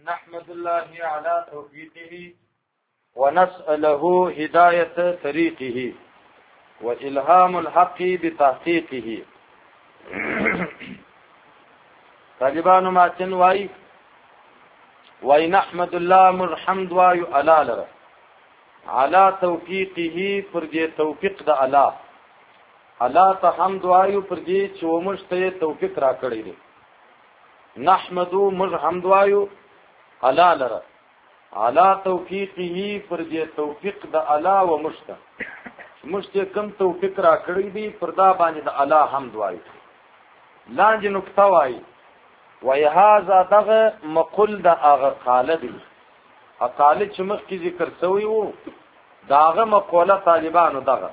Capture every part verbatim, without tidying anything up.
نحمد الله على توفيقه ونسأله هداية طريقه وإلهام الحق بتحقيقه. طالبانو ماتن واي واي نحمد الله مرحمد وايو علا لره على توفيقه فرجي توفيق دا علا علا تحمد وايو فرجي چو مشته توفيق را کړی دی. نحمدو مرحمد وايو علا لره على توفيقه فرجي توفيق دا علا و مشته مشته کم توفيق را کړی دی پر دا باندې دا علا حمد وايو. لانج نکته وايي وای هاذا دغه مقول د اغه قاله دی اقاله چې مخ کی ذکر شوی وو داغه مقوله طالبانو دغه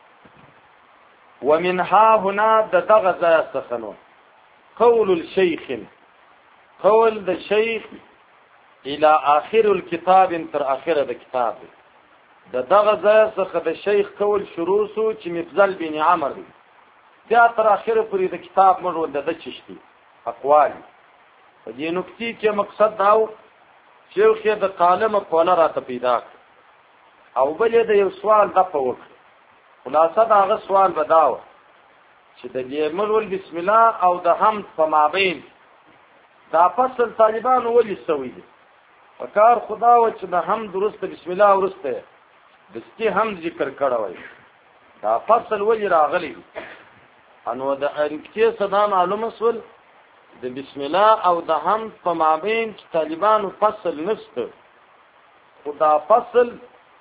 ومنها هنا دغه ځای سخنو قول الشيخ قول د شیخ الى اخر الكتاب تر اخره د کتاب دغه ځای څخه د شیخ قول شروع سو چې مفضل بن عمر دی بیا تر اخره پورې د کتاب مړو د چشتي اقوال په دې نکتی کې مقصد داو شیخ یې د قالم کوله راته پیدا او بلې د یو سوال د په وکړ خلاصه دا غو سوال بداو چې د دې مرول بسم الله او د حمد په مابین دا فصل طالبانو ولې سوي دي وکړ خدا و چې د حمد ورسته بسم الله ورسته د ستي حمد ذکر کړوي دا فصل ولې راغلی انو د انکتی صدا معلومه سول د بسم الله او د حمد په مابین طالبانو فصل نشته خدا فصل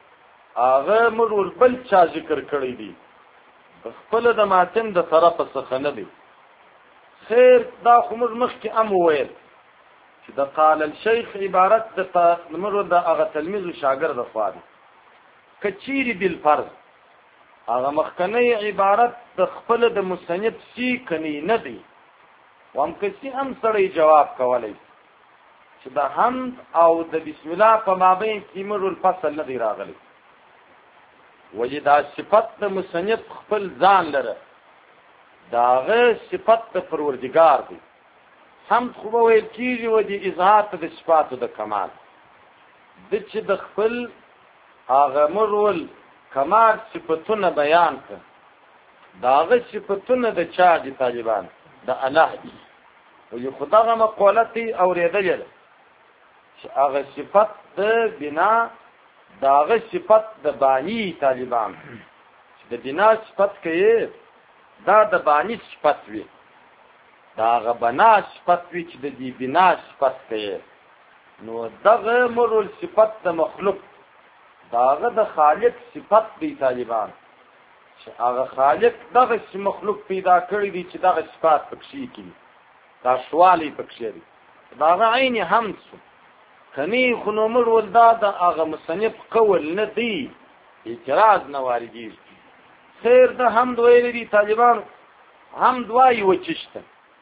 هغه مرول بل چا ذکر کړی دی خپل د ماتن د طرف څخه نه دی. خیر دا خمر مخ کې ام ویل چې د قال الشيخ عبارت د مرول د هغه تلمیذ او شاګرد خو کچيري بالفرض هغه مخکنی عبارت د خپل د مصنف سی کني نه دی وام کسی هم سړی جواب کولای چې د حمد او د بسم الله په مابین کې مرول فصل نه دی راغلی وجدا صفت د مصنف خپل ځان لره داغه صفت د پروردگار دی. حمد خو ویل کیږي و دي اظهار د صفات د کمال د چې د خپل هغه مرول کمال صفتونه بیان کړ داغه صفتونه د چا دي طالبان د الله دی او خدای مقولتي اوریدل چې هغه صفت د بنا داغه صفت د بانی طالبان چې د بنا صفت کې دا د بانی صفت وي داغه بنا صفت وي چې د دې بنا صفت کې نو دغه مرول صفت د مخلوق داغه د خالق صفت دی طالبان چې هغه خالق دغه مخلوق پیدا کړی دی چې دغه صفات پکشي کړي دا سوالی پکشي دی داغه عین حمد سو کني خنومر ولدا د هغه مصنف قول نه دی اعتراض نه واردی. خیر د حمد ویل دي طالبان حمد وای وچشته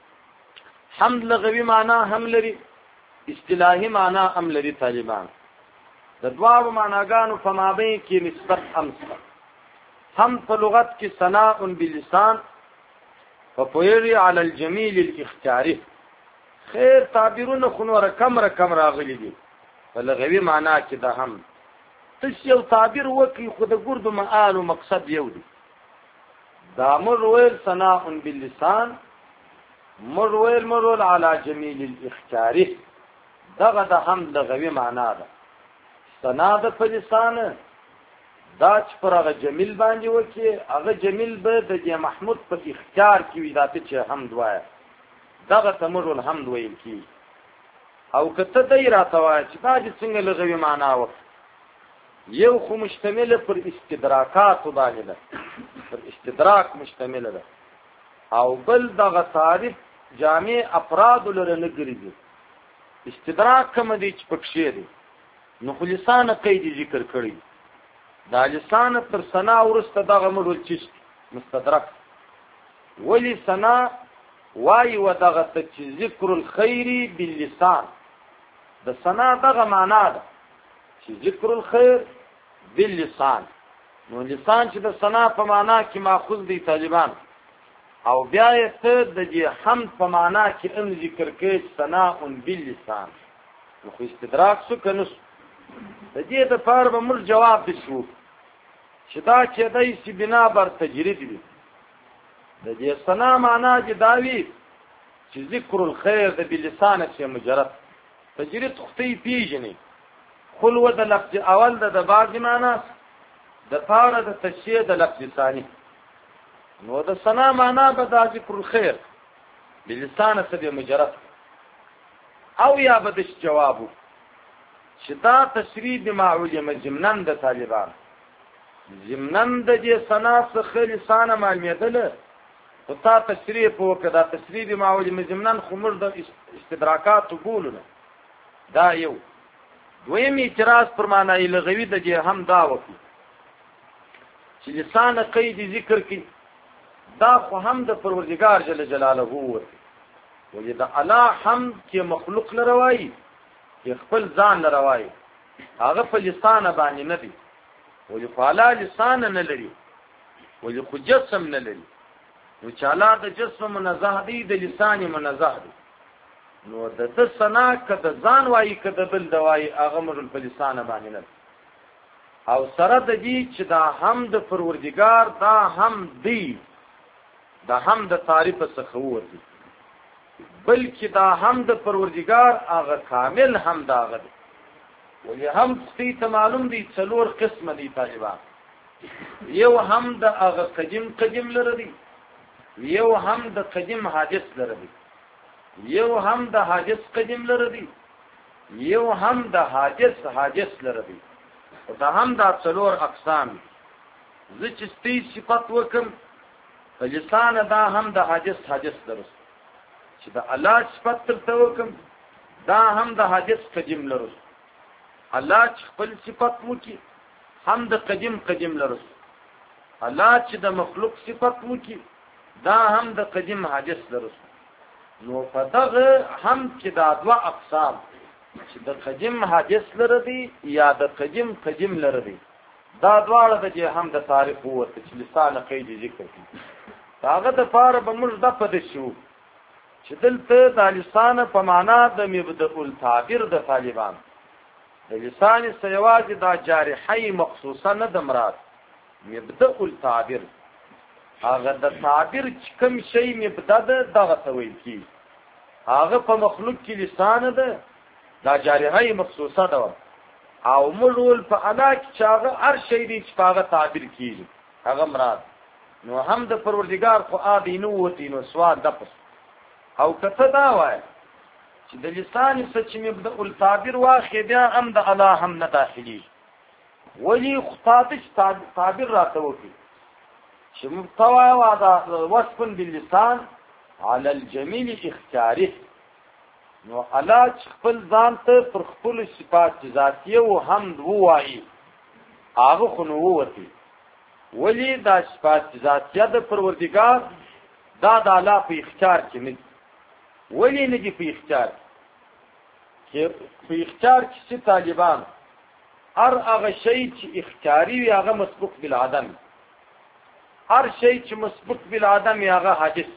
حمد لغوي معنا هم لري اصطلاحي معنا هم لري طالبان د دوه معناګانو په مابین کې نسبت امسه هم په لغت کې ثناء باللسان وپویری علی الجمیل الاختیاری. خیر تعبیرونه خو رقم رقم راغلي دي په لغوي معنا کې دا هم تش یو تعبیر وکي خو د ګردو معال او مقصد یو دی. دا مرویل ثناء باللسان مرویل مرول علی جمیل الاختیاری دغه د هم لغوي معنا ده. ثنا د په لسان دا چې پر هغه جمیل باندې وکي هغه جمیل به د دې محمود په اختیار کې وي دا چې حمد وایي دغه تمر الحمد ویل کی او کته دای راته وایي چې دا چې څنګه لغوي معنا و یو خو مشتمل پر استدراکات باندې ده پر استدراک مشتمل ده او بل دغه تعریف جامع افراد لره نه ګرځي استدراک کوم دي چې پکښې دي نو خلصانه قید ذکر کړی دا لسان تر ثنا ورسته دغه مرول چې مستدرک ولی ثنا وای و دغه چې ذکر الخير باللسان د ثنا دغه معنا ده چې ذکر الخير باللسان نو لسان چې د ثنا په معنا کې ماخوذ دی طالبان او بیا یې ته د دې حمد په معنا کې ام ذکر کې ثناء باللسان نو خو استدراک سو که نه سو. د دې دپاره به موږ جواب داسې وکړو چې دا کېدی شي بنا بر تجرید وي. د دې ثنا معنا چې دا وي چې ذکر الخیر د بلسانه چې مجرد تجرید خو ته یې پېژنې، خلوه د لفظ اول ده د بعضې معنا د پاره د تشریح د لفظ ثاني. نو د ثنا معنا به دا ذکر الخیر بلسانه څه دی مجرد، او یا به داسې جواب وکړو چې دا تشریح بما علم ضمنا د طالبان ضمنا د دې ثنا څخه لسانه معلومېدله، خو تا تشریح په وکړه. دا تشریح بما علم ضمنا خو موږ د استدراکاتو بولو نه. دا یو. دویم اعتراض پر معنی لغوي د دې هم دا وکړو چې لسانه قید ذکر کړي، دا خو هم د پروردګار جل جلاله ورته ولې د الله حمد کې مخلوق لره وایي چې خپل ځان لره وایي، هغه په لسانه باندې نه دی، ولې خو الله لسانه نه لري، ولې خو جسم نه لري. نو چې الله د جسم منزه دی د لسان منزه دی، نو د ده ثنا که د ځان وایي که د بل د وایي هغه مرل په لسانه باندې نه دی. او سره د دې چې دا هم د پروردګار دا هم دی، دا هم د تعریف څخه ووځي، بلکې دا هم د پروردګار هغه کامل هم دا هغه دی. ولې هم دې ته معلوم دی څلور قسمه دي طالبان، یو هم د هغه قدیم قدیم لره دی، یو هم د قدیم حادث لره دی، یو هم د حادث قدیم لره دی، یو هم د حادث حادث لره دی. دا هم دا څلور اقسام دي. زه چې ستی صفت وکم په لسانه دا هم د حادث حادث لرس، چې د الله صفت درته وکم دا هم د حادث قدیم لرس. الله چې خپل صفت وکي هم د قدیم قدیم لرس، الله چې د مخلوق صفت وکي دا هم د قدیم حادث لرس. نو په دغه هم چې دا دوه اقسام چې د قدیم حادث لره دی یا د قدیم قدیم لره دی، دا دواړه د دې هم د تعریف وته چې لسانه قید ذکر کړي. هغه د پاره به موږ د پد شو چې دلته د لسانه په معنا د مبدأ التعبیر د طالبان د لسان سیواز دا جارحی مخصوصه نه د مراد مبدأ التعبیر، هغه د تعبیر چې کوم شی مبدأ ده دغه ته ویل کیږي. هغه په مخلوق کې لسانه ده دا جارحی مخصوصه ده، او مرول په انا کې چې هغه هر شی دی چې هغه تعبیر کیږي هغه مراد. نو هم د پروردګار خو آدی نو وتی نو سوال د پس او کته دا وای چې د لسان سچ مبدأ التعبیر واخې بیا هم د الله هم نه داخلي، ولی خطاتش تعبیر راته وکي چې محتوا وادا وصف باللسان على الجميل اختیاره. نو الله خپل ځان ته پر خپل صفات ذاتیه او حمد وایي هغه خو نو وتی، ولی دا صفات ذاتیه د پروردګار دا د الله په اختیار کې نه، ولی نه دي په اختیار کې په اختیار کې چې طالبان هر هغه شی چې اختیاري وي هغه مسبوق بالعدم، هر شی چې مسبوق بالعدم هغه حادث.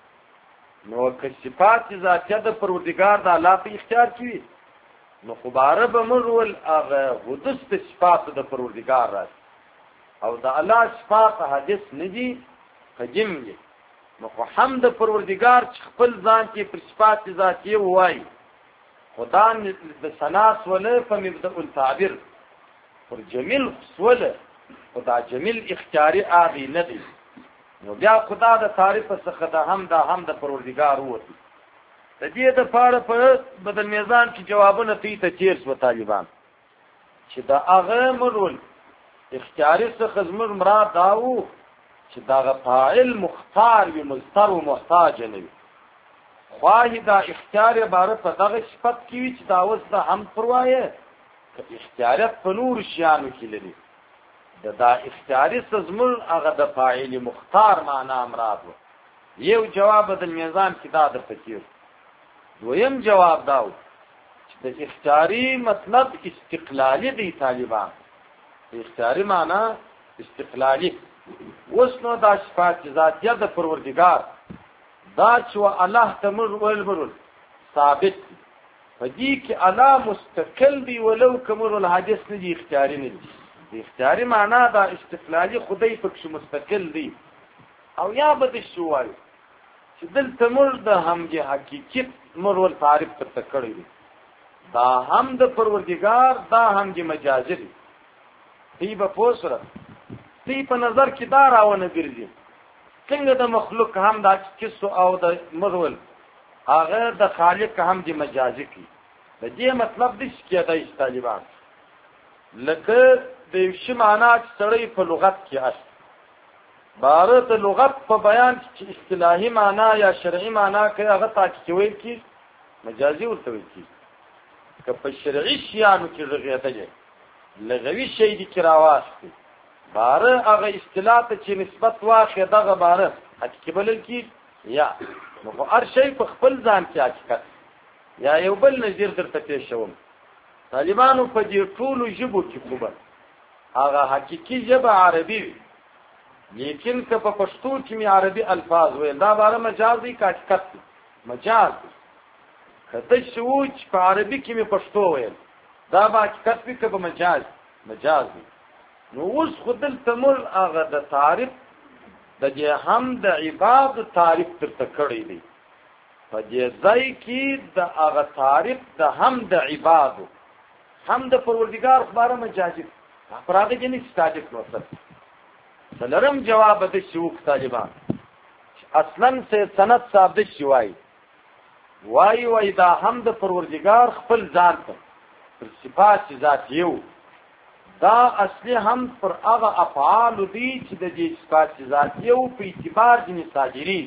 نو که صفات ذاتیه د پروردګار د الله په اختیار کې وي نو خبره به مرول هغه حدث د صفات د پروردګار راځي، او د الله صفات حادث نه دي قدیم دي. نو خو حمد پروردګار چې خپل ځان کې پر صفات ذاتیه وایي، خدا د ثنا سوله په مبدأ التعبیر پر جمیل سوله، خدا جمیل اختیاري آدی نه دی. نو بیا خدا د تعریف څخه د هم د هم د پروردګار وتی. د دې د پاره په بدل میزان کې جوابونه تی ته تیر سو طالبان چې دا هغه مرول اختیاري څخه زمر مراد داو چې دا فاعل مختار وي مستر او محتاج نه وي، خواهی دا اختیار باره په دغه صفت کې وي چې دا اوس د هم پروایه که اختیاریت په نور شیانو کې لري. د دا اختیاري سزمل هغه د فاعل مختار معنا مراد و. یو جواب د میزان کې دا د فکر. دویم جواب داو چې د اختیاري مطلب استقلالی دی طالبان. اختیاري معنا استقلالی. وسنو دا صفات ذاتیه د پروردگار دا چې الله تمر ول برول ثابت په دې کې الله مستقل دی ولو کمر الحادث نه دي اختیاري نه دي. د اختیاري معنا دا استقلالي خدای پکې مستقل دی. او یا به د شو وایي چې دلته مر د همږي حقیقت مر ول تعریف تر کړی دی. دا هم د پروردګار دا همږي مجازي دی. دی به پوسره دی په نظر کې دا راونه ګرځي څنګه د مخلوق هم دا کیسو او د مرول هغه د خالق هم دی مجازي کی. د دې مطلب دې چې د طالبان لکه د شی معنا سړی په لغت کې اصل بار د لغت په بیان کې اصطلاحي معنا یا شرعي معنا کې هغه تاکي ویل کی مجازي ورته ویل کی. که په شرعي شیانو کې رغیته دی لغوي شی دي کې راواسته بار هغه اصطلاح ته چې نسبت واخی دغه بار حقیقت بلل کی یا نو هر شی په خپل ځان کې حقیقت یا یو بل نظر درته پیښ شوم. طالبانو په دې ټولو ژبو کې خوبه هغه حقيقي ژبه عربي وي لیکن که په پښتو کې می عربي الفاظ وي دا بار مجازي کا حقیقت مجاز کته شو چې په عربي کې می پښتو وي دا با حقیقت وي که په مجاز مجاز وي. نو اوس خدل تمر هغه د تعریف د دې هم د عبادت تعریف تر کړی دی. په دې ځای کې د هغه تعریف د هم د عبادت هم د پروردګار خبره مجازي افراد کې نه ستاجک نوڅت سلرم جواب د شوق طالبان اصلا سے سند صاحب د شوای وای وای دا هم د پروردګار خپل ځان ته صفات ذات یو دا اصلي هم پر هغه افعال دي چې د دې صفات ذات یو په اعتبار دي صادري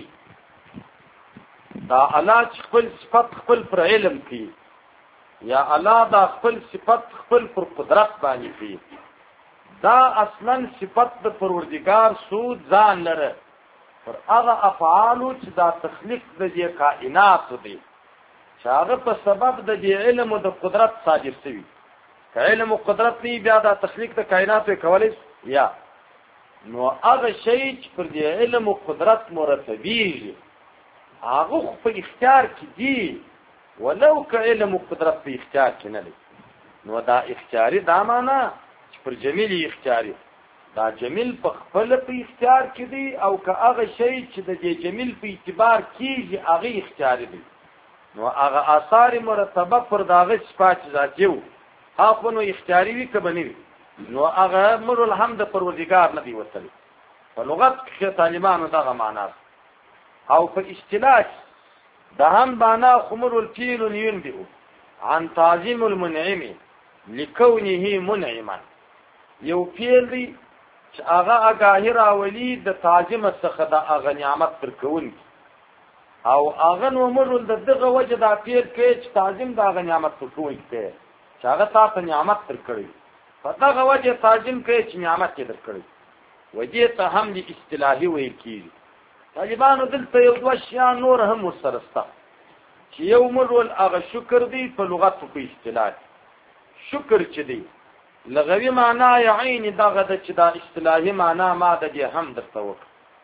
دا الله خپل صفات خپل پر علم کوي یا الله دا خپل صفات خپل پر قدرت باندې کوي. دا اصلا صفات د پروردګار سود ځان لره پر هغه افعال چې دا تخلیق د دې کائنات دي چې هغه په سبب د دې علم او د قدرت صادر شوی. که علم او قدرت نه بیا دا تخلیق د کائنات کولای یا نو هغه شی چې پر دې علم او قدرت مرتبي هغه په اختیار کې دي ولو که علم او قدرت په اختیار کې نه دي. نو دا اختیاري دا معنا چې پر جمیل اختیاري دا جمیل په خپل په اختیار کې دي او که هغه شی چې د دې جمیل په اعتبار کېږي هغه اختیاري دي. نو هغه آثار مرتبه پر داغه صفات ذاتیو هغه نو اختیاري وي که بنوي نو هغه مر الحمد پروردګار نه دی وصل. په لغت کې طالبانو دغه معنا او په اصطلاح د هم بانا خمر الفيل ينبئ عن تعظيم المنعم لكونه منعما. یو فعل دی چې هغه اګاهر اولی د تعظیم څخه د هغه نعمت پر کون او هغه نو مر د دغه وجه د فعل کې چې تعظیم د هغه نعمت پر کون کې چې هغه تاسو نعمت تر کړی په دغه وجه تعظیم کې چې نعمت یې در کړی وجه ته هم د اصطلاحي ویل کیږي. طالبانو دلته یو دوه شیان نور هم وسرسته چې یو مرول هغه شکر دی په لغت په اصطلاح شکر چې دی لغوي معنا عین دغه د چې دا اصطلاحي معنا ما د دې هم درته وک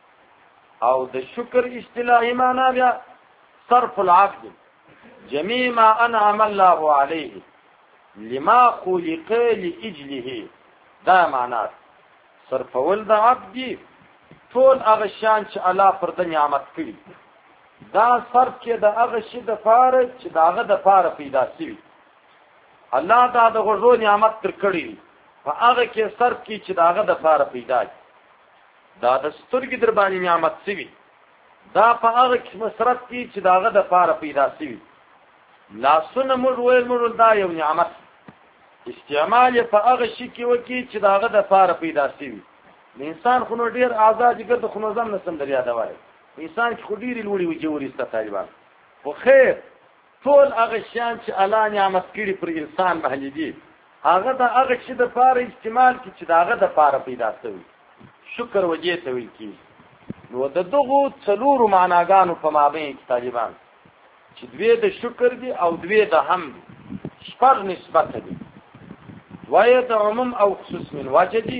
او د شکر اصطلاحي معنا بیا صرف العبد جميع ما انعم الله عليه لما خلق لاجله دا معنا صرف ول د عبد ټول هغه شان چې الله پر د نعمت کړی دا صرف کې د هغه شی د پاره چې داغه د پاره پیدا شي الله دا د غوړو نعمت تر کړی په هغه کې صرف کې چې داغه د پاره پیدا دا د سترګې در باندې نعمت شي دا په هغه کې مصرف کې چې داغه د پاره پیدا شي لاسونه مر ویل مر دا یو نعمت استعمال په هغه شی کې وکي چې داغه د پاره پیدا شي. انسان خو نو ډیر آزاد ګرځي خو نو ځم نسم دریا دا وایي انسان خو ډیر لوري وي جوړي ست طالبان خو خیر ټول هغه شان چې الله نعمت کړی پر انسان باندې دي هغه د هغه شی د پاره استعمال کی چې داغه د پاره پیدا شوی شکر وجه ته ویل کی. نو د دغه څلورو معناګانو په مابین کې طالبان چې دوی د شکر دي او دوی د حمد شپږ نسبت دي وایي د عموم او خصوص من وجه دي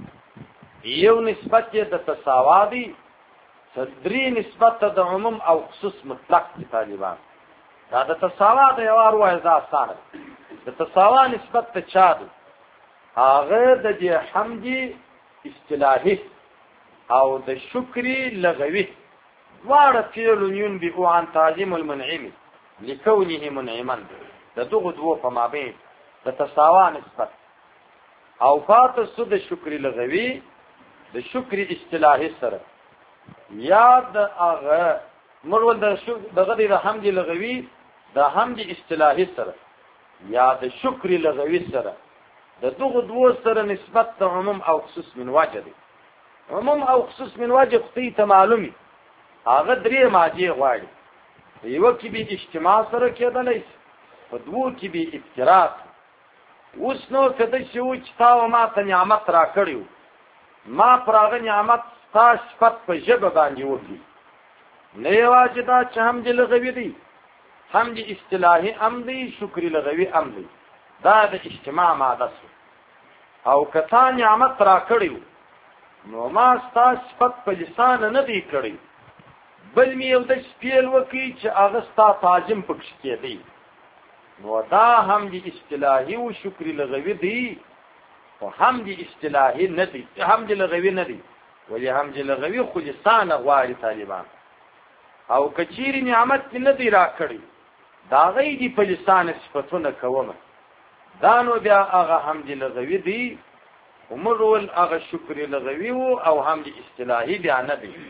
یو نسبت یې د تساوادي صدری نسبت د عموم او خصوص مطلق دي طالبان دا د تساوا د یو ارواح دا ستاره د تساوا نسبت ته چا دی هغه د دې حمدي اصطلاحي او د شکري لغوي دواړه فعل ينبئ عن تعظيم المنعم لكونه منعما د دغه دوه په مابین د تساوا نسبت او فاتس د شکري لغوي د شکري اصطلاحي سره یا د هغه مرول د دغه د حمدي لغوي د حمدي اصطلاحي سره یا د شکري لغوي سره د دغه دوه سره نسبت د عموم او خصوص من وجه دی عموم او خصوص من وجه خطي ته معلومي هغه درې ماجی غواړي یو کې به اجتماع سره کېدلی شي په دوه کې به افتراق اوس نو کده چې و چې تاسو ما ته نعمت را کړیو ما پر هغه نعمت تاسو صفت په ژبه باندې وکړي نه واجدا چې هم دې لغوي دي هم دې اصطلاحي ام دي شکر لغوي ام دي دا د اجتماع ماده او کته نعمت را کړیو نو ما تاسو صفت په لسان نه دی کړی بل می یو د سپیل وکي چې هغه ستا تعظیم پکښ کېدی نو دا هم دې اصطلاحي او شکر لغوي دي او هم دې اصطلاحي نه دي هم دې لغوي نه دي ولی هم دې لغوي خو لسان غواړي طالبان او کچيري نعمت نه دی را کړی دا غي دي په لسان صفاتونه کومه دا نو بیا هغه هم دې لغوي دي ومرول هغه شکر لغوي او هم دې اصطلاحي بیا نه دي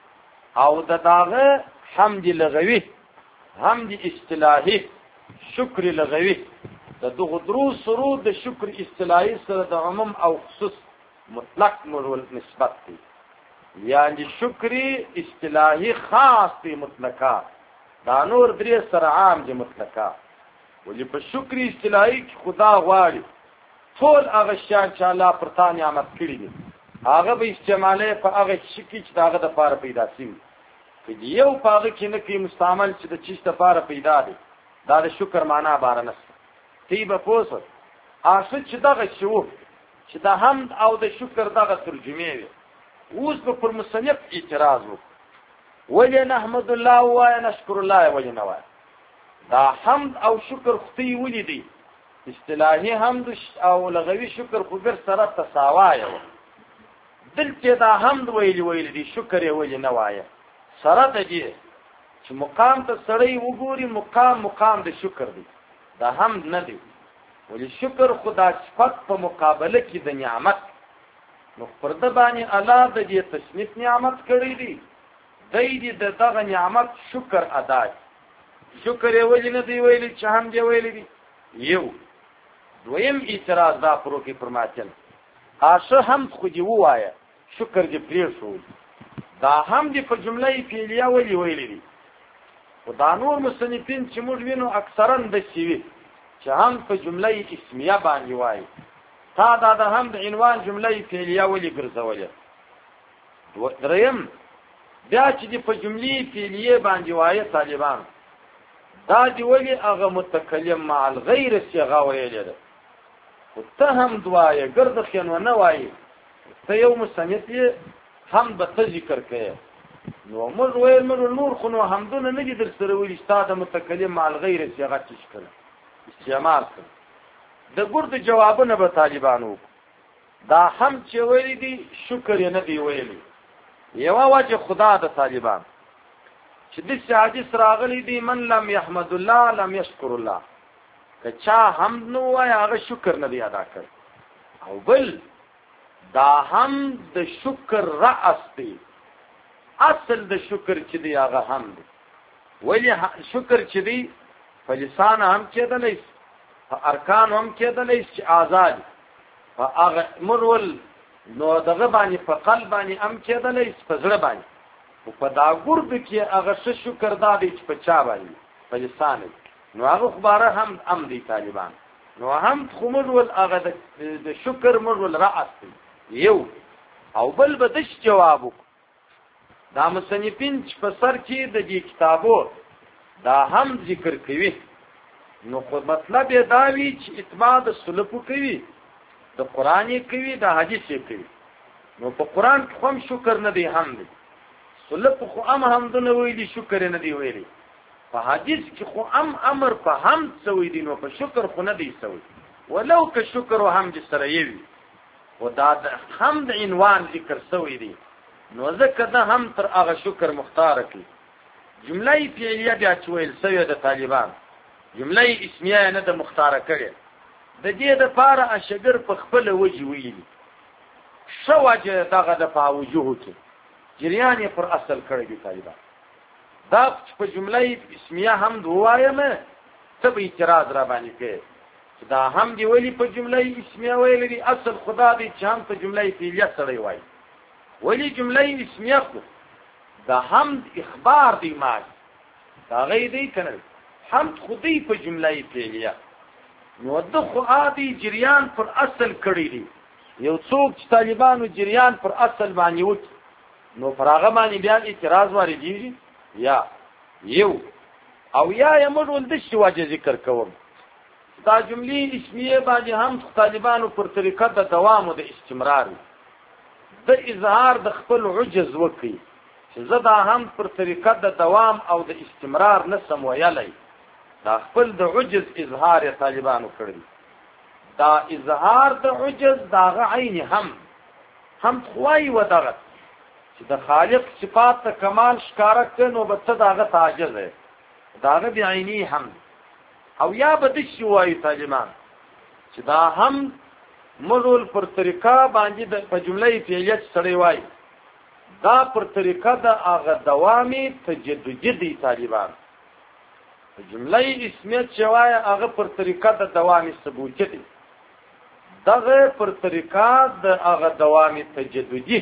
او د داغه حمد لغوي حمد اصطلاحي شکر لغوي د دغه درو سرود د شکر اصطلاحي سره د عموم او خصوص مطلق مرول نسبت دي یعنی شکر اصطلاحي خاص دی مطلقه دا نور درې سره عام دي مطلقه ولې په شکر اصطلاحي خدا غواړي ټول هغه شان چې الله پر تا نعمت کړی دي هغه به استعماله په هغه شي چې داغه د پاره پیدا شي چې یو پاغه کې نه کې مستعمل چې د چیز د پاره پیدا دي دا د شکر معنا بار نه تی به پوسه اصل چې دغه شو چې د حمد او د شکر دغه ترجمه وي اوس به پر مصنف اعتراض وکړي ولې نحمد الله و نشکر الله ولې نه وای دا حمد او شکر خطي ولې دي اصطلاحي حمد او لغوي شکر خو بر سره تساوای دلته دا حمد ویلی ویلی دي شکر یې ویلی نه وایه سره د دې چې مقام ته سړی وګوري مقام مقام د شکر دی دا حمد نه دی ولی شکر خدا صفت په مقابله کې د نعمت نو پر د باندې الله د دې تصنیف نعمت کړی دی دای دې د دغه نعمت شکر ادا شکر یې ویلی نه دی ویلی چې حمد یې ویلی دی یو دویم اعتراض دا پرو کې فرمایل آشه هم خو دی وایا شکر دې پرې شو دا هم دې په جمله فعلیه ویلی ویلی دي او دا نور مصنفین چې موږ وینو اکثرا د شیوی چې هم په جمله اسمیه باندې وایي تا دا د هم د عنوان جمله فعلیه ویلی ګرځولې دریم بیا چې دې په جمله فعلیه باندې وایي طالبان دا دی ویلی هغه متکلم مع الغیر صيغه ویلی ده او ته هم دوايه ګرځ خنو نه وایي ته یو مصنف هم به ذکر کوي نو موږ ویل موږ نور خو نو حمدونه نه دي در سره ویل استاد متکلم مع الغیر صيغه تشکل استعمال کړ د ګرد جوابونه به طالبانو دا هم چې ویلي دي شکر نه دی ویلي یو واجه خدا د طالبان چې د حدیث راغلی دی من لم يحمد الله لم يشكر الله که چا حمد نو وای هغه شکر نه دی ادا کړ او بل دا هم د شکر رأس دی اصل د شکر چې دی هغه هم دی ولی شکر چې دی په لسان هم کېدلی په ارکان هم کېدلی چې آزاد په هغه مرول نو دغه باندې په قلب باندې هم کېدلی په زړه باندې او په دا ګرد کې هغه شکر دا دی چې په چا باندې په لسان نو هغه خبره هم ام دی طالبان نو هم خو مرول هغه د شکر مرول رأس دی یو او بل به دش جوابو دا مصنفین چې په سر کې د دې کتابو دا هم ذکر کوي نو خو مطلب یې دا وی چې اتباع د سلف کوي د قران کوي د حدیث کوي نو په قران کې هم شکر نه دی هم دی سلف خو هم حمدونه ویلي شکر نه دی ویلي په حدیث کې خو ام امر په حمد سوی دي نو په شکر خو نه دی سوی ولو که شکر او حمد سره یوي او دا د حمد عنوان ذکر سوی دی نو ځکه دا هم تر هغه شکر مختار کی جمله فعلیه بیا چویل سوی د طالبان جمله اسمیه نه د مختار کړي د دې د پاره اشګر په خپل وجه ویلي شو وجه دغه د پاوجوه کې جریان پر اصل کړی دی طالبان دا په جمله اسمیه هم دوایم ته به اعتراض را باندې کې دا هم دی ویلي په جمله اسمیه ویلي دی اصل خدا دی چې هم په جمله فعلیه سره وایي ولی جمله اسمیه خو دا حمد اخبار دی ماج دا غي دی کنه حمد خودی په جمله فعلیه نو د خو عادي جریان پر اصل کړی دی یو څوک چې طالبانو جریان پر اصل باندې وک نو فراغه باندې بیا اعتراض واردېږي یا یو او یا یمرول د شی واجه ذکر کوم دا جملې اسمیه باندې هم طالبانو پر طریقه د دوام او د استمرار د اظهار د خپل عجز وکي چې زدا هم پر طریقه د دوام او د استمرار نسم ویلای دا خپل د عجز اظهار طالبانو کړی دا اظهار د عجز دا عین هم هم خوای و دغه چې د خالق صفات ته کمال ښکارا کړي به ته داغه تعجز ہے داغه بعینی هم او یا بد شي وای طالبان چې دا هم مرول پر طریقه باندې په جمله فعلیه سره وای دا پر طریقه د هغه دوامي تجددي دی طالبان جمله اسمیه چې وای هغه پر طریقه د دوامي ثبوت دی دغه پر طریقه د هغه دوامي تجددي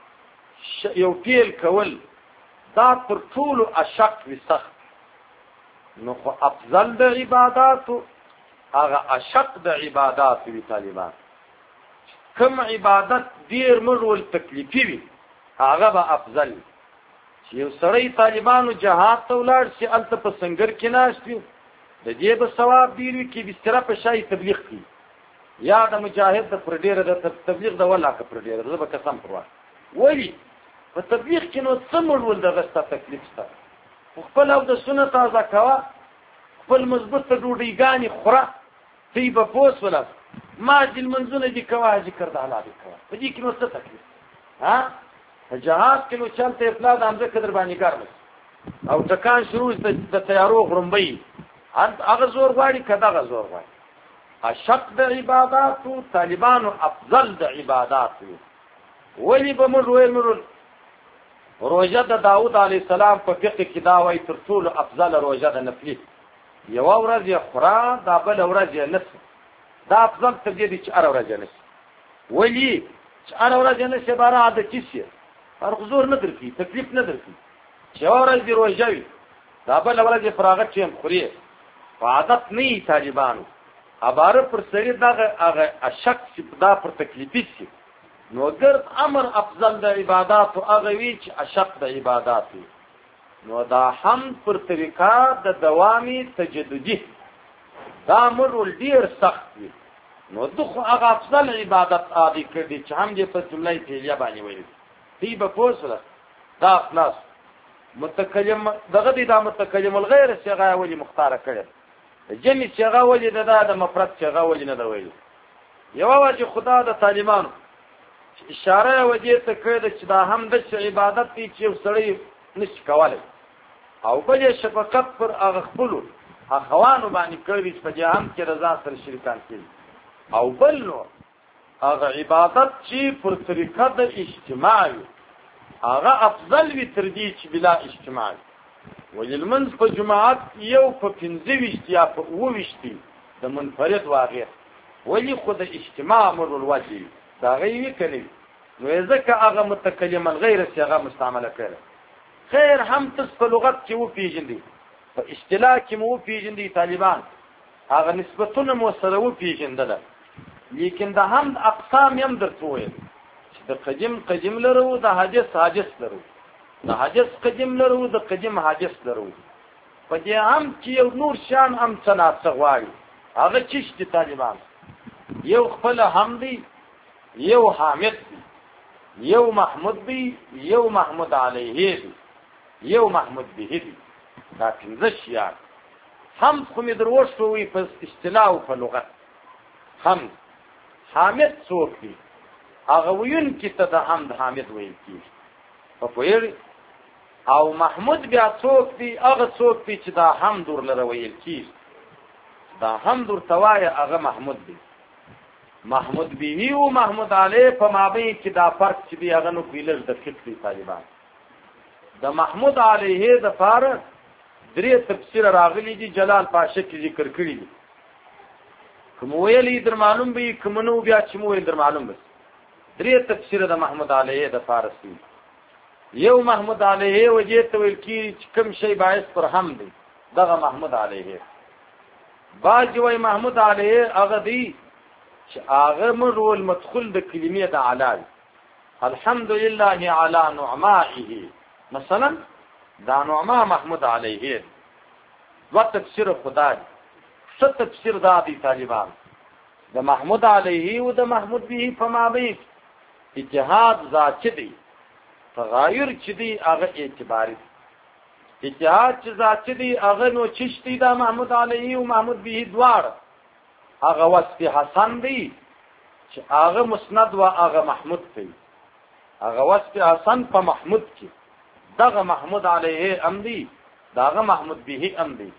یو فعل کول دا پر ټول اشق وسخت نو خو افضل د عبادت هغه اشق د عبادت وی طالبان کوم عبادت ډیر مرول تکلیفي وي هغه به افضل چې یو سړی طالبانو جهاد ته ولاړ شي الته په سنگر کې ناشتي د دې به ثواب ډیر وي کې بستر په شای تبلیغ کوي یا د مجاهد د پر ډیر د تبلیغ د ولا کا پر ډیر زه به قسم پروا ولی په تبلیغ کې نو څمړول د غستا تکلیف سره خپل او د سنت تازه کوا خپل مضبوط ډوډۍ غاني خوره تی په پوس ولا ما دل منځونه دي کوا ذکر د حالات کوا په دې کې نو څه تکلیف ها جهاد کې نو چلته افلاد امزه قدر باندې کار او تکان شروع د تیارو غرمبي هغه زور غواړي کدا غ زور غواړي اشق د عبادت طالبانو افضل د عبادت ولی به موږ ویل روزه د داوود علی السلام په فقه کې دا وایي تر ټولو افضل روزه د نفلی یو ورځ یې خورا دا بل ورځ یې نس دا افضل تر دې چې ار ورځ نس ولی چې ار ورځ نس عبارت عادت شي فرق زور نه درکې تکلیف نه درکې چې ورځ دی روزه وي دا بل ورځ فراغت چې خوري عادت نه طالبانو عبارت پر سری دا هغه اشک چې دا پر تکلیفي شي نو ګرد امر افضل د عبادت او هغه وی چې اشق د عبادت نو دا هم پر طریقه د دوامي تجددي دا امر ډیر سخت وي نو دغه هغه افضل عبادت عادي کړي چې هم دې په جمله فعلیه باندې ویل دی په پوسره دا خلاص متکلم دغه دي دا متکلم الغیر صيغه ولي مختار کړي جمع صيغه ولي د مفرد صيغه ولي نه دا ویل یو واجب خدا د طالبانو اشاره وجه ته کړی چې دا هم د عبادت دی چې سړی نشي کولای او بل شفقت پر هغه خپل اخوانو باندې کړی چې په جهان کې رضا سره شریکان کړي او بل نو هغه عبادت چې پر طریقه د اجتماع هغه افضل وي تر دې چې بلا اجتماع وللمنځ په جماعت یو په پنځه وشت یا په اوه وشت د منفرد واقع ولی خود اجتماع امر الواجب دا غیوی کلی نو ځکه هغه متکلم الغیر صيغه مستعمله کړي خیر هم تاسو په لغت کې و پیژندې په اصطلاح کې مو پیژندې طالبان هغه نسبتونه مو سره و پیژندل لیکن دا هم اقسام هم درته وایي چې د قدیم قدیم لرو د حادث حادث لرو د حادث قدیم لرو د قدیم حادث لرو په دې هم چې یو نور شان هم څنګه غواړي هغه چې طالبان یو خپل حمدي یو حامد دی یو محمود دی یو محمود علیه دی یو محمود به دی دا پنځه شیان. حمد خو مې در وښوي په اصطلاح او په لغت. حمد حامد څوک دی؟ هغه ویونکي ته د حمد حامد ویل کېږي. په پوهېږئ؟ او محمود بیا څوک دی؟ هغه څوک دی چې دا حمد ورلره ویل کېږي. دا حمد ورته وایه هغه محمود دی. محمود به او محمود علیه په مابین کې دا فرق چې دی هغه نو کوي لږ دقیق دی طالبان. د محمود علیه د پاره درې تفسیر راغلي دي جلال پاشا کې ذکر کړي دي. کوم ویلي در معلوم به کوم نو بیا چې مو در معلوم بس. درې تفسیر د محمود علیه د فارسی. یو محمود علیه وجه ته ویل کی چې کوم شی باعث پر هم دی دغه محمود علیه. باج وی محمود علیه هغه دی چې هغه مرول مدخول د کلمې د علال. الحمدلله علی نعمائه مثلا دا نعما محمود علیه. و تفسیر خدا دی. څه تفسیر دا دی طالبان؟ د محمود علیه او د محمود به په مابین اتحاد ذات دی. تغایر چې دی هغه اعتباری. اتحاد چې ذات دی هغه نو چشتی دا محمود علیه او محمود به دوار. هغه وصف حسن دی چې هغه مسند و هغه محمود دی. هغه وصف حسن په محمود کې دغه محمود علیه ام دی دغه محمود به ام دی.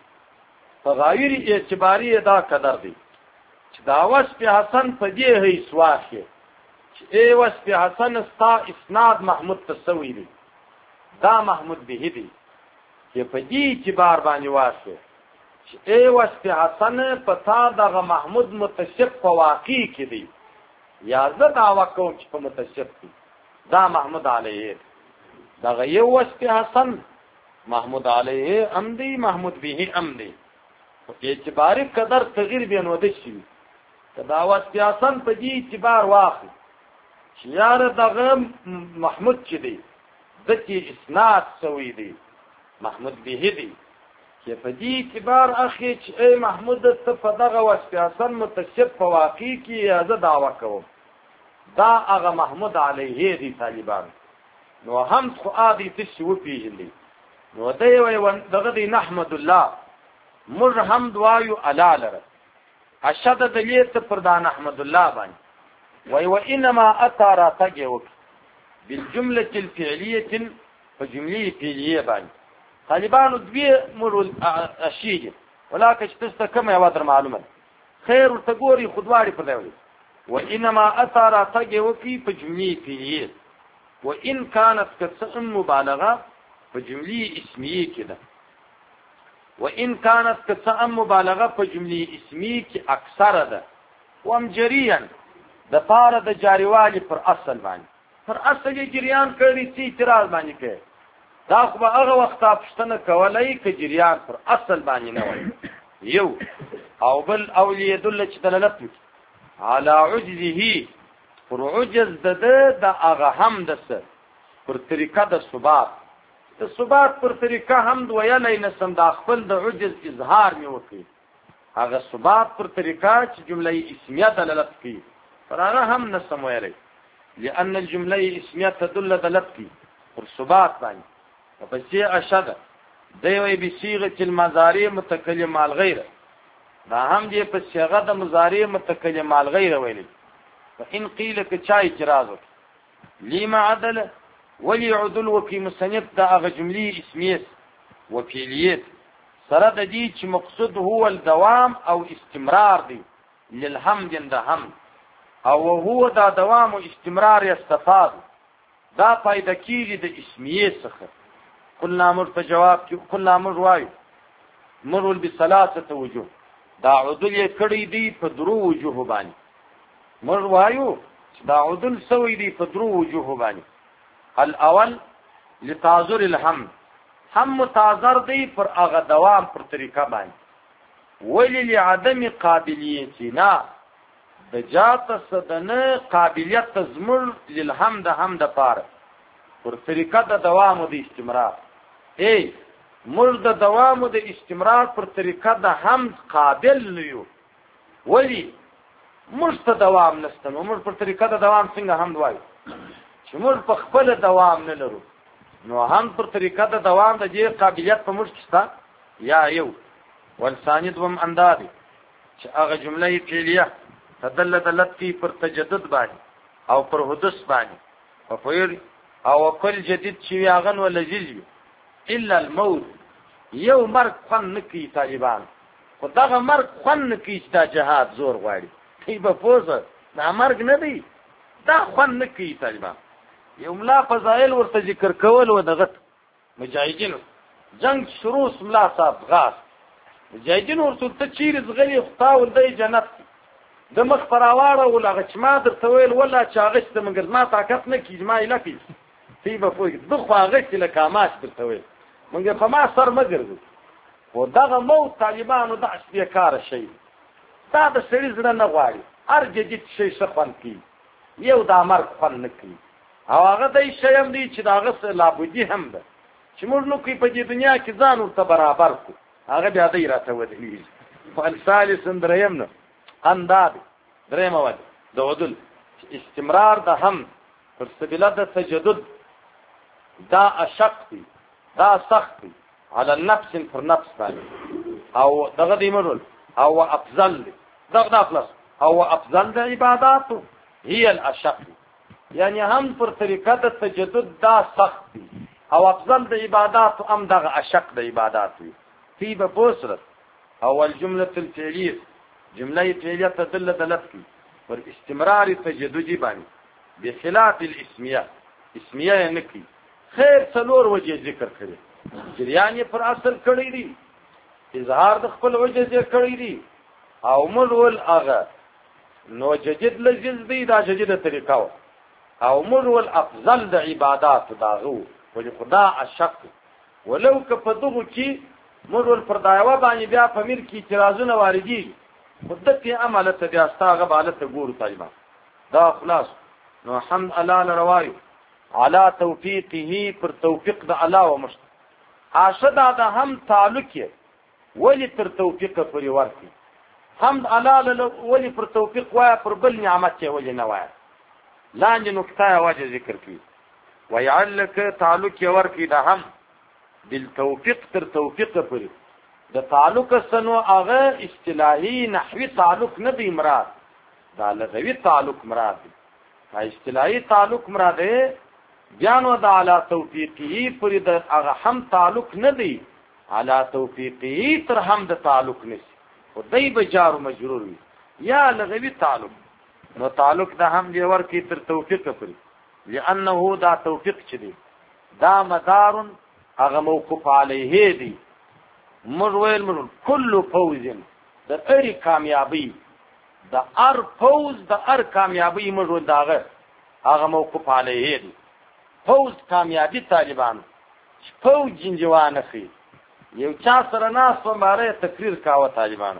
تغایر اعتباری دا قدر دی چې دا وصف حسن په دې هیڅ واخه چې ای وصف حسن استا اسناد محمود تسوی دی دا محمود به دی چې په دې اعتبار باندې واخه چې ای وصف حسن پتا دغه محمود متصف په واقع کې دی یا زه دعوا کوم چې په متصف دی دا محمود علیه. دغه یو وصف حسن محمود علیه ام دی محمود به ام دی. اعتباری قدر تغییر بینوده شي دا وصف حسن په دې اعتبار واخلي چې یاره دغه محمود چې دی دغه اسناد سوی دی محمود به دی چې په دې اعتبار اخی چې ای محمود ته په دغه وصف حسن متصف په واقع کې زه دعوا کوم دا هغه محمود علیه دی طالبان. نو هم خو عادي تشي وپیژندي نو دی وی دغه دی نحمد الله مر حمد وایو الا لره اشد دلیت پر دا نحمد الله باندې وی و انما اثر تجوک بالجمله الفعليه فجمله فعليه باندې طالبان دوی مر اشیج ولکه چې کم یو در معلومه خیر ورتګوري خودواري په دی و انما اثر تجوک په جمله فعليه وإن كانت كسم مبالغة فجملة اسمية كده وإن كانت كسم مبالغة فجملة اسمية أكثر ده وامجريا ده پاره ده جاریوالی پر اصل باندې پر اصل جریان کړي چې اعتراض باندې کوي دا خو هغه وخت پښتنه کولای ک جریان پر اصل باندې نه وای یو او بل اولیه دل چې دلالت کوي على عجزه پر عجز د د هغه حمد سره پر طریقه د ثبات د ثبات پر طریقه حمد ویلای نسم د خپل د عجز اظهار می وکي هغه ثبات پر طریقه چې جمله اسمیه دلالت کوي پر هغه هم نسم ویلای لأن الجمله اسمیه تدل دلالت کوي پر ثبات باندې په چې اشد دوی بصيغه المضارع متکلم مع الغير دا هم دې په صيغه د مضارع متکلم مع الغير ویلي. فإن قيل كشاي اعتراض لما عدل ولي عدل وكي مصنف دا اغا جملي اسمية وفعليات سرد دي چې مقصود هو الدوام او استمرار دي للحمد عند حمد او هو دا دوام او استمرار يستفاد دا فائدہ کیږي د اسمية څخه. قلنا مر په جواب کې قلنا مر وایو مرول بثلاثه وجوه دا عدل یې کړی دی په درو وجوه باندې مر وایو دا عدل سوی دی په درو وجوه باندې. الاول لتعذر الحمد هم متعذر دی پر هغه دوام پر طریقه باندې ولی لعدم قابلیتنا د جات صدنه قابلیت تزمر للحمد حمد پار پر طریقه د دوام او د استمرار ای مرد دوام او د استمرار پر طریقه د حمد قابل لیو ولی مرد دوام نستم مرد پر طریقه د دوام څنګه حمد وایو چې مرد په خپل دوام نه لرو نو هم پر طریقه د دوام د دې قابلیت په مرد شته یا یو والثاني دوم اندازې چې هغه جمله فعلیه تدل دلت کی پر تجدد باندې او پر حدث باندې او پر او کل جدید چې هغه ولذیذ الا الموت یو مرګ خون نکی طالبان خو دغه مرګ خون نکی چې دا جهاد زور غواړي تی به پوزه دا مرګ نه دی دا خون نکی طالبان یو ملا فضائل ورته ذکر کول و دغه مجاهدینو جنگ شروع ملا صاحب غاس مجاهدین ورته ته چیرې زغلی خداول دی جنت د مخ پراواړه ولغه چې ما درته ویل ولا چې هغه څه مګر ما طاقت نه کیږي ما نه کی تی به پوي دغه هغه چې لکه ماش درته ویل مګر په ما سر مګرځي و دغه موت طالبانو د اصلي کار شي دا د سړي زړه نه غواړي هر جدید شي شخوان کی یو د امر خپل نه کی او هغه د شي هم دی چې داغه سره لابودي هم ده چې موږ نو کې په دې دنیا کې ځان ورته برابر کو هغه بیا دی راته ودی فالثالث دریم نه انداد دریم ود د ودل استمرار د هم پر سبیل د تجدد دا اشق دی دا سخت دی على النفس پر نفس باندې او دغه دی مرول او افضل دی دغه افضل او افضل د عبادت هي الاشق یعنی هم پر طریقه د تجدد دا سخت دی او افضل د عبادت هم دغه اشق د عبادت دی فی بوسرت اول جمله الفعلیه جمله فعلیه تدل دلت کی پر استمرار تجددی باندې بخلاف الاسمیه اسمیه نکی خیر څلور وجه ذکر کړي جریان یې پر اصل کړی دی اظهار د خپل وجه ذکر کړی دی او مرول هغه نو جدید لذیذ دی دا جدید طریقه او مرول افضل د عبادت داغو ولې خدا اشق ولو که په دغه کې مرول پر دایوا باندې بیا په میر کې اعتراضونه واردي خدته عمله ته بیا ستاغه بالته ګورو طالبان دا خلاص نو حمد الله روایو علا توفیقه پر توفیق د الله و مشت عاشدا د هم تعلق ولی تر توفیق پر ورکی حمد الله ولی پر توفیق وای پر بل نعمت ولی نه وای لاندې نقطه واجه ذکر کی ويعلق تعلق ورکی د هم بالتوفیق تر توفیق پر د تعلق سنو هغه اصطلاحي نحوي تعلق نه دی مراد دا لغوي تعلق مراد دی اصطلاحي تعلق مراد دی بیانو د علا توفیقی پر د هغه هم تعلق نه دی علا توفیقی تر هم د تعلق نشي او دای به جار مجرور وي یا لغوي تعلق نو تعلق د هم دی ورکی تر توفیق پر لانه دا توفیق چي دی دا مدار هغه موقوف علیه دی مرویل مرول کل فوز د اری کامیابی د ار فوز د ار کامیابی مرول داغه هغه موقوف علیه دی فوز کامیابی طالبان فوج جنجوان خي یو چا سره ناس په ماره تقریر کاوه طالبان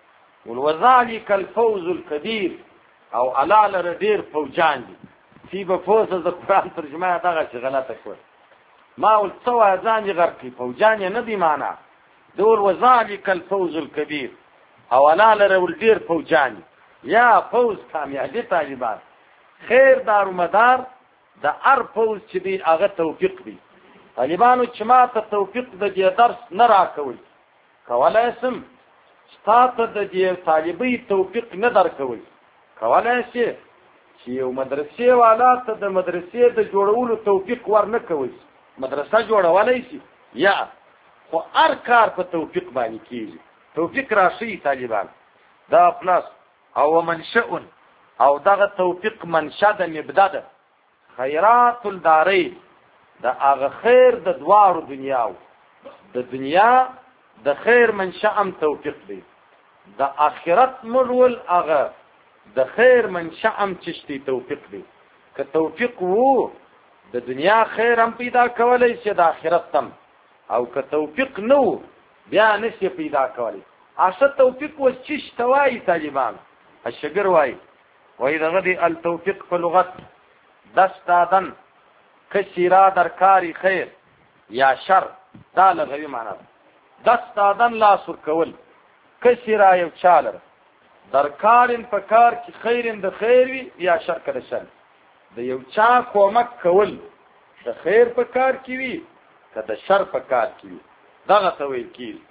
ولذالک الفوز الكبير او علال ردیر فوجان دي سی به فوز د قران ترجمه دغه چې غلطه کړ ما ول سوا ځان غرقي فوجان نه دی معنا دور وذالک الفوز الكبير او علال ردیر فوجان یا فوز کامیابی طالبان خیر دار و مدار د ار فوز چې دی هغه توفیق دی طالبانو چې ما ته توفیق د دې درس نه راکوي کولای سم ستاسو د دې طالبي توفیق نه درکوي کولای شي چې یو مدرسې والا ته د مدرسې د جوړولو توفیق ورنه کوي مدرسه جوړولای شي یا خو هر کار په توفیق باندې کیږي توفیق راشي طالبان دا پلاس او منشأ او دغه توفیق منشأ د مبدا ده خیرات الدارین د هغه خیر د دوارو دنیاو د دنیا د خیر منشأ هم توفیق دی د آخرت مرول هغه د خیر منشأ هم چشتي توفیق دی که توفیق وو د دنیا خیر هم پیدا کولای شي د آخرت هم او که توفیق نو بیا نشي پیدا کولای اشه توفیق و چش توای طالبان الشجر وای وای دغه دی التوفیق په لغت دست دادن کسی را در کاری خیر یا شر دا لغوی معنی دست دادن لاسور کول کسی را یو چالر در کارین په کار کې خیرین د خیر وی یا شر کړه شر د یو چا کومک کول د خیر په کار کې وی که د شر په کار کې وی دغه ته ویل کیږي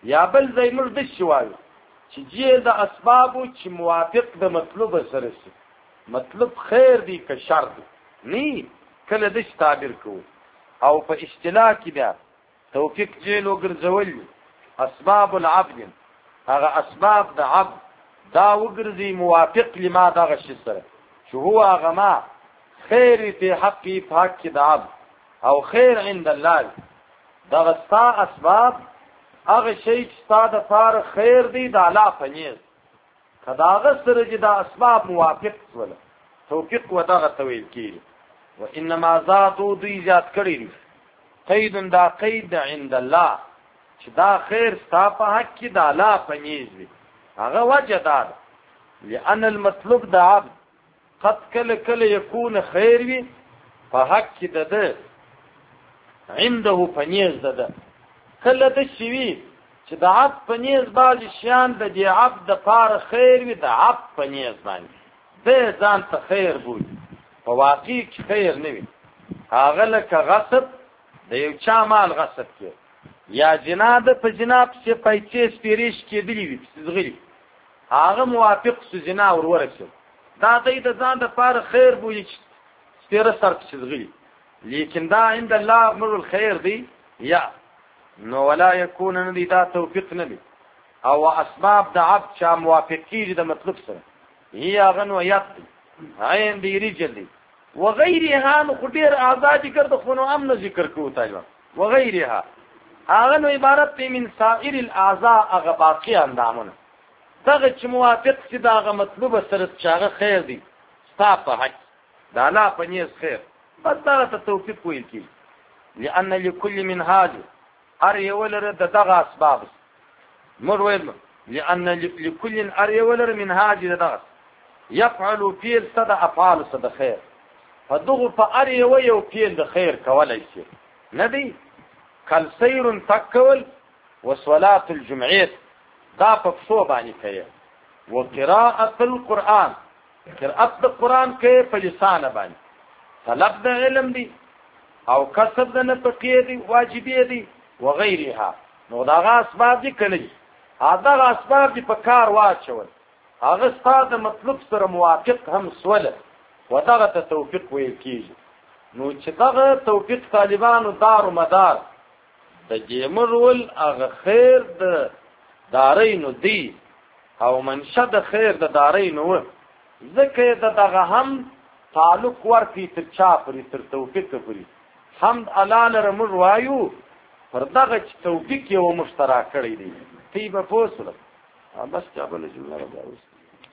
یا بل ځای موږ داسې وایو چې جې د اسبابو چې موافق د مطلوب سره شي، مطلب خیر دی که شر دی، نه کله داسې تعبیر کوو. او په اصطلاح کې بیا توفیق جیل وګرځول اسباب العبد، هغه اسباب د عبد دا وګرځي موافق لما دغه شي سره چې هو هغه ما خیر په حق په حق د عبد او خیر عند الله. دغه ستا اسباب هغه شی چې ستا د پاره خیر دی د الله په نیز، که د هغه سره چې دا اسباب موافق شول توفیق و دغه ته ویل کېږي. و انما زادو دوی زیات کړي دي قید دا قید عند الله چې دا خیر ستا په حق کې د الله په نیز وي. هغه وجه دا ده لأن المطلوب د عبد قد کله کله یکون خیر وي په حق کې د ده عنده په نیز د ده، کله داسې وي چې د عبد په نیز بعضې شیان د دې عبد دپاره خیر وي د عبد په نیز باندې دی ځان ته خیر بولي، په واقع کې خیر نه وي. هغه لکه غصب د یو چا مال غصب کړي، یا جنا ده په جنا پسې پیسې سپېرې کېدلي وي پسې ځغلي، هغه موافق سو جنا ور ورسېد، دا دی د ځان دپاره خیر بولي چې سپېره سر پسې ځغلي، لیکن دا عند الله امر الخیر دی یا نو ولا یکون نه دی، دا توفیق نه دی. او اسباب د عبد چا موافق کېږي د مطلب سره هي هغه نو یت دی، عین دی، رجل دی، وغیرها. نو خو ډېر اعضا ذکر د خو نو هم نه ذکر کوو طالبان. وغیرها هغه نو عبارت دی من سائر الاعضاء، هغه باقي اندامونه دغه چې موافق شي د هغه مطلوبه سره چې هغه خیر دی ستا په حق د الله په نیز خیر، بس دغه ته توفیق ویل کېږي. لأن لكل منهاج هر یو لره د دغه اسباب موږ ویل لأن لكل هر یو لره منهاج د دغه یفعل فعل څه د افعال څه د خیر، په دغو په هر یو یو فعل د خیر کولی شي نه دی. کل سیر تک کول وصلاة الجمعیت دا په پښو باندې کوي، وقراءة القرآن قرأت د قرآن کوي په لسانه باندې، طلب د علم دی او کسب د نفقې دی واجبې دی وغیرها. نو دغه اسباب دي که نه دي؟ هغه اسباب دي په کار واچول، هغه ستا د مطلب سره موافق هم سوله و دغه ته توفیق ویل کېږي. نو چې دغه توفیق طالبانو دار و مدار د جیمرول هغه خیر د دارینو دی او منشه د خیر د دارینو و، ځکه د دغه هم تعلق ورکړي تر چا پورې؟ تر توفیق پورې. حمد الله لره موږ وایو پر دغه چې توفیق یې و مشترک کړی دی. تی به پوه شول بس چا بله جمله راځه.